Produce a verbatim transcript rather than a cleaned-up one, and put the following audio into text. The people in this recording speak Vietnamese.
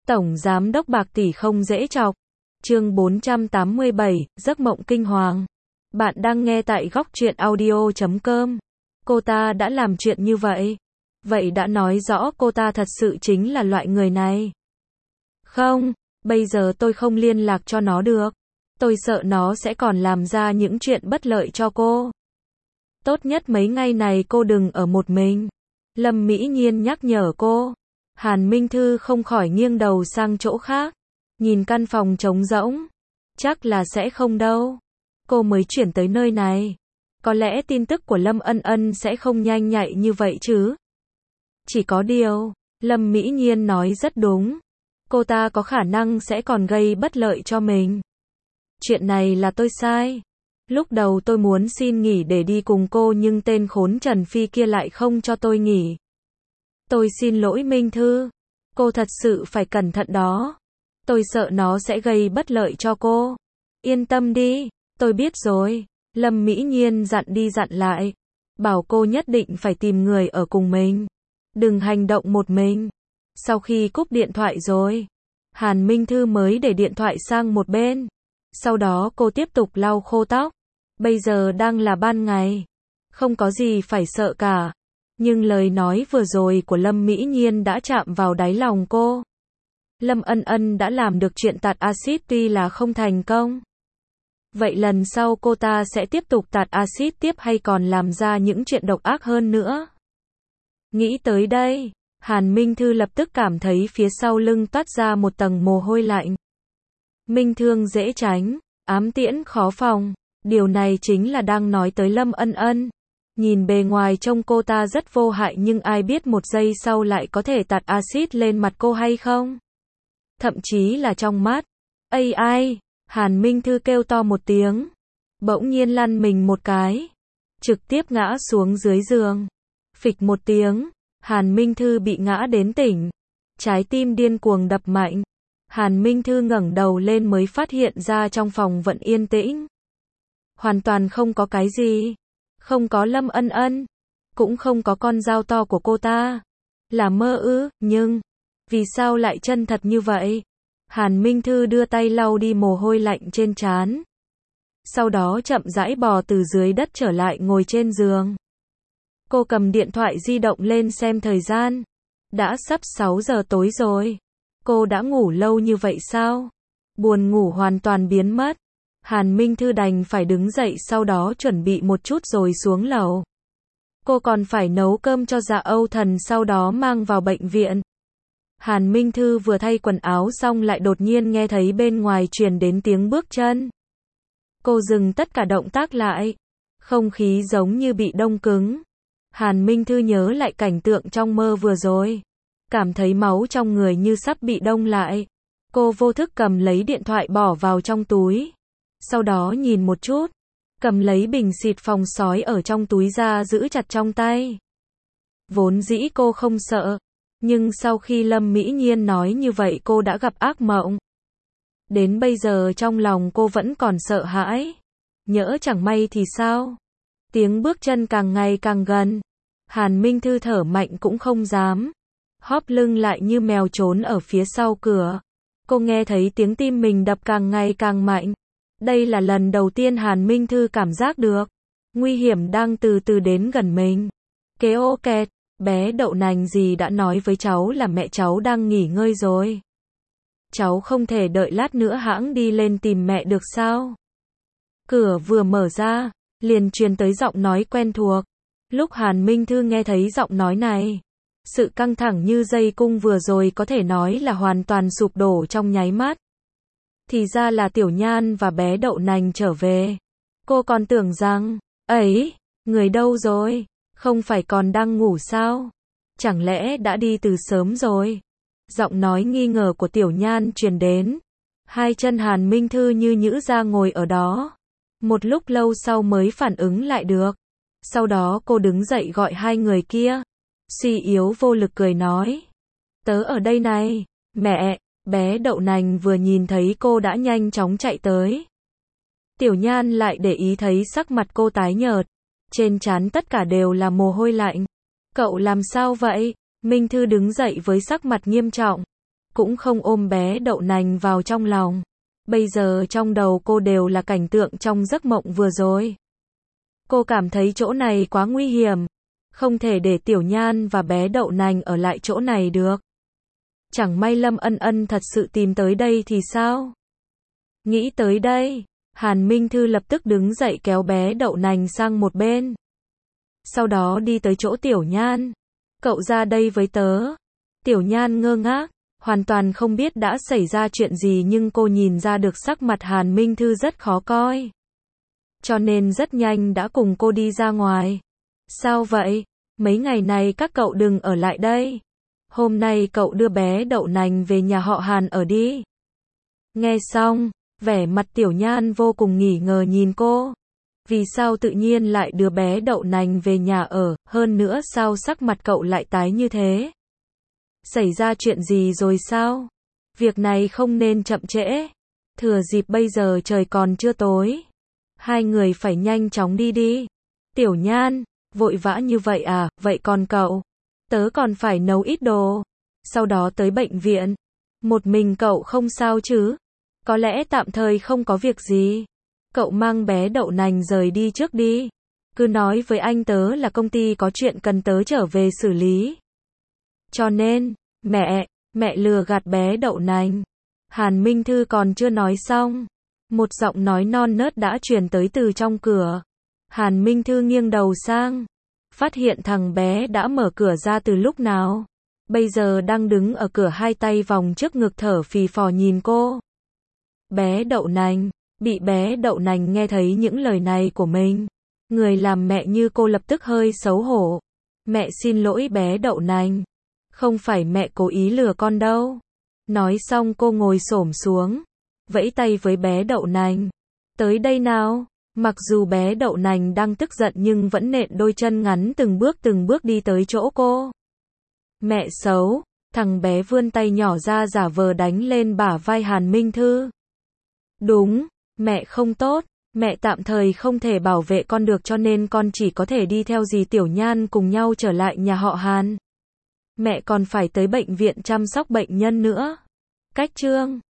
Tổng giám đốc bạc tỷ không dễ chọc. Chương bốn trăm tám mươi bảy, giấc mộng kinh hoàng. Bạn đang nghe tại góc truyện audio chấm com. Cô ta đã làm chuyện như vậy. Vậy đã nói rõ cô ta thật sự chính là loại người này. Không, bây giờ tôi không liên lạc cho nó được. Tôi sợ nó sẽ còn làm ra những chuyện bất lợi cho cô. Tốt nhất mấy ngày này cô đừng ở một mình. Lâm Mỹ Nhiên nhắc nhở cô. Hàn Minh Thư không khỏi nghiêng đầu sang chỗ khác. Nhìn căn phòng trống rỗng. Chắc là sẽ không đâu. Cô mới chuyển tới nơi này. Có lẽ tin tức của Lâm Ân Ân sẽ không nhanh nhạy như vậy chứ. Chỉ có điều, Lâm Mỹ Nhiên nói rất đúng. Cô ta có khả năng sẽ còn gây bất lợi cho mình. Chuyện này là tôi sai. Lúc đầu tôi muốn xin nghỉ để đi cùng cô nhưng tên khốn Trần Phi kia lại không cho tôi nghỉ. Tôi xin lỗi Minh Thư. Cô thật sự phải cẩn thận đó. Tôi sợ nó sẽ gây bất lợi cho cô. Yên tâm đi, tôi biết rồi. Lâm Mỹ Nhiên dặn đi dặn lại. Bảo cô nhất định phải tìm người ở cùng mình. Đừng hành động một mình. Sau khi cúp điện thoại rồi, Hàn Minh Thư mới để điện thoại sang một bên. Sau đó cô tiếp tục lau khô tóc. Bây giờ đang là ban ngày. Không có gì phải sợ cả. Nhưng lời nói vừa rồi của Lâm Mỹ Nhiên đã chạm vào đáy lòng cô. Lâm Ân Ân đã làm được chuyện tạt axit tuy là không thành công. Vậy lần sau cô ta sẽ tiếp tục tạt axit tiếp hay còn làm ra những chuyện độc ác hơn nữa? Nghĩ tới đây, Hàn Minh Thư lập tức cảm thấy phía sau lưng toát ra một tầng mồ hôi lạnh. Minh thương dễ tránh, ám tiễn khó phòng. Điều này chính là đang nói tới Lâm Ân Ân. Nhìn bề ngoài trông cô ta rất vô hại nhưng ai biết một giây sau lại có thể tạt axit lên mặt cô hay không? Thậm chí là trong mắt. Ây ai, Hàn Minh Thư kêu to một tiếng. Bỗng nhiên lăn mình một cái. Trực tiếp ngã xuống dưới giường. Phịch một tiếng, Hàn Minh Thư bị ngã đến tỉnh. Trái tim điên cuồng đập mạnh. Hàn Minh Thư ngẩng đầu lên mới phát hiện ra trong phòng vẫn yên tĩnh. Hoàn toàn không có cái gì. Không có Lâm Ân Ân. Cũng không có con dao to của cô ta. Là mơ ư, nhưng vì sao lại chân thật như vậy? Hàn Minh Thư đưa tay lau đi mồ hôi lạnh trên trán. Sau đó chậm rãi bò từ dưới đất trở lại ngồi trên giường. Cô cầm điện thoại di động lên xem thời gian. Đã sắp sáu giờ tối rồi. Cô đã ngủ lâu như vậy sao? Buồn ngủ hoàn toàn biến mất. Hàn Minh Thư đành phải đứng dậy sau đó chuẩn bị một chút rồi xuống lầu. Cô còn phải nấu cơm cho Dạ Âu Thần sau đó mang vào bệnh viện. Hàn Minh Thư vừa thay quần áo xong lại đột nhiên nghe thấy bên ngoài truyền đến tiếng bước chân. Cô dừng tất cả động tác lại. Không khí giống như bị đông cứng. Hàn Minh Thư nhớ lại cảnh tượng trong mơ vừa rồi. Cảm thấy máu trong người như sắp bị đông lại. Cô vô thức cầm lấy điện thoại bỏ vào trong túi. Sau đó nhìn một chút. Cầm lấy bình xịt phòng sói ở trong túi ra giữ chặt trong tay. Vốn dĩ cô không sợ. Nhưng sau khi Lâm Mỹ Nhiên nói như vậy cô đã gặp ác mộng. Đến bây giờ trong lòng cô vẫn còn sợ hãi. Nhỡ chẳng may thì sao? Tiếng bước chân càng ngày càng gần. Hàn Minh Thư thở mạnh cũng không dám. Hóp lưng lại như mèo trốn ở phía sau cửa. Cô nghe thấy tiếng tim mình đập càng ngày càng mạnh. Đây là lần đầu tiên Hàn Minh Thư cảm giác được. Nguy hiểm đang từ từ đến gần mình. Kế ô kẹt, bé đậu nành gì đã nói với cháu là mẹ cháu đang nghỉ ngơi rồi. Cháu không thể đợi lát nữa hãng đi lên tìm mẹ được sao? Cửa vừa mở ra, liền truyền tới giọng nói quen thuộc. Lúc Hàn Minh Thư nghe thấy giọng nói này, sự căng thẳng như dây cung vừa rồi có thể nói là hoàn toàn sụp đổ trong nháy mắt. Thì ra là Tiểu Nhan và bé đậu nành trở về. Cô còn tưởng rằng, ấy, người đâu rồi? Không phải còn đang ngủ sao? Chẳng lẽ đã đi từ sớm rồi? Giọng nói nghi ngờ của Tiểu Nhan truyền đến. Hai chân Hàn Minh Thư như nhũ ra ngồi ở đó. Một lúc lâu sau mới phản ứng lại được. Sau đó cô đứng dậy gọi hai người kia. Suy yếu vô lực cười nói. Tớ ở đây này, mẹ. Bé đậu nành vừa nhìn thấy cô đã nhanh chóng chạy tới. Tiểu Nhan lại để ý thấy sắc mặt cô tái nhợt. Trên trán tất cả đều là mồ hôi lạnh. Cậu làm sao vậy? Minh Thư đứng dậy với sắc mặt nghiêm trọng. cũng không ôm bé đậu nành vào trong lòng. Bây giờ trong đầu cô đều là cảnh tượng trong giấc mộng vừa rồi. Cô cảm thấy chỗ này quá nguy hiểm. Không thể để Tiểu Nhan và bé đậu nành ở lại chỗ này được. Chẳng may Lâm Ân Ân thật sự tìm tới đây thì sao? Nghĩ tới đây, Hàn Minh Thư lập tức đứng dậy kéo bé đậu nành sang một bên. Sau đó đi tới chỗ Tiểu Nhan. Cậu ra đây với tớ. Tiểu Nhan ngơ ngác, hoàn toàn không biết đã xảy ra chuyện gì, nhưng cô nhìn ra được sắc mặt Hàn Minh Thư rất khó coi. Cho nên rất nhanh đã cùng cô đi ra ngoài. Sao vậy? Mấy ngày này các cậu đừng ở lại đây. Hôm nay cậu đưa bé đậu nành về nhà họ Hàn ở đi. Nghe xong, vẻ mặt Tiểu Nhan vô cùng nghi ngờ nhìn cô. Vì sao tự nhiên lại đưa bé đậu nành về nhà ở, hơn nữa sao sắc mặt cậu lại tái như thế? Xảy ra chuyện gì rồi sao? Việc này không nên chậm trễ. Thừa dịp bây giờ trời còn chưa tối. Hai người phải nhanh chóng đi đi. Tiểu Nhan, vội vã như vậy à, vậy còn cậu? Tớ còn phải nấu ít đồ. Sau đó tới bệnh viện. Một mình cậu không sao chứ? Có lẽ tạm thời không có việc gì. Cậu mang bé đậu nành rời đi trước đi. Cứ nói với anh tớ là công ty có chuyện cần tớ trở về xử lý. Cho nên, mẹ, mẹ lừa gạt bé đậu nành. Hàn Minh Thư còn chưa nói xong. Một giọng nói non nớt đã truyền tới từ trong cửa. Hàn Minh Thư nghiêng đầu sang. Phát hiện thằng bé đã mở cửa ra từ lúc nào. Bây giờ đang đứng ở cửa hai tay vòng trước ngực thở phì phò nhìn cô. Bé đậu nành. Bị bé đậu nành nghe thấy những lời này của mình. Người làm mẹ như cô lập tức hơi xấu hổ. Mẹ xin lỗi bé đậu nành. Không phải mẹ cố ý lừa con đâu. Nói xong cô ngồi xổm xuống. Vẫy tay với bé đậu nành. Tới đây nào. Mặc dù bé đậu nành đang tức giận nhưng vẫn nện đôi chân ngắn từng bước từng bước đi tới chỗ cô. Mẹ xấu. Thằng bé vươn tay nhỏ ra giả vờ đánh lên bả vai Hàn Minh Thư. Đúng. Mẹ không tốt, mẹ tạm thời không thể bảo vệ con được cho nên con chỉ có thể đi theo dì Tiểu Nhan cùng nhau trở lại nhà họ Hàn. Mẹ còn phải tới bệnh viện chăm sóc bệnh nhân nữa. Cách chương